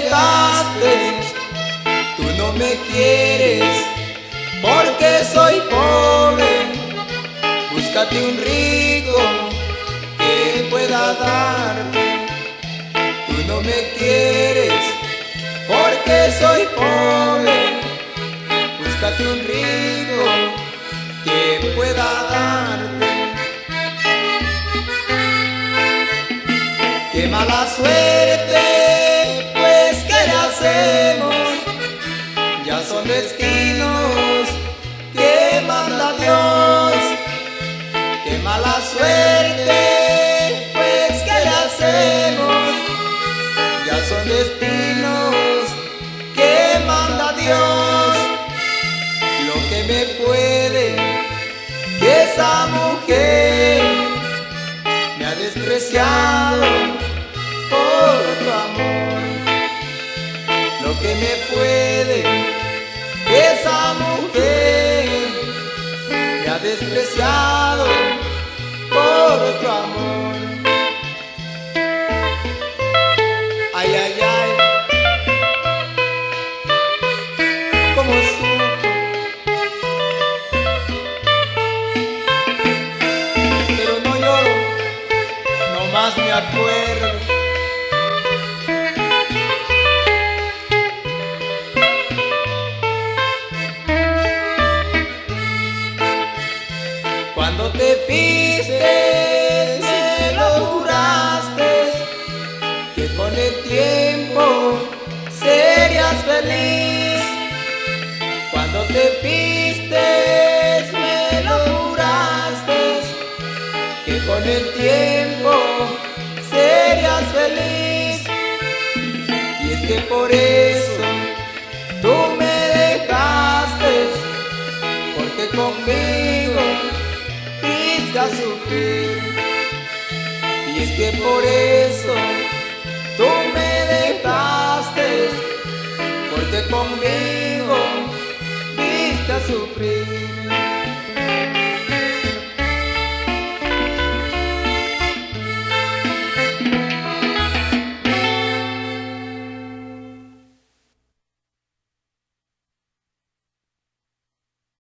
dejaste, tú no me quieres porque soy pobre. Búscate un rico que pueda darte. Tú no me quieres porque soy pobre. Búscate un rico que pueda darte. Qué mala suerte, pues ¿qué le hacemos? Ya son destinos que manda Dios. Qué mala suerte, pues ¿qué le hacemos? Ya son destinos que manda Dios. Lo que me puede, que esa mujer me ha despreciado por otro amor. Lo que me puede, que esa mujer me ha despreciado por otro amor. Ay, ay, ay, cómo supo, pero no lloro, nomás me acuerdo. Cuando te fuiste, me lo juraste, que con el tiempo serías feliz. Cuando te fuiste, me lo juraste, que con el tiempo serías feliz. Y es que por eso tú me dejaste, porque conmigo a sufrir. Y es que por eso tú me dejaste, porque conmigo viste a sufrir.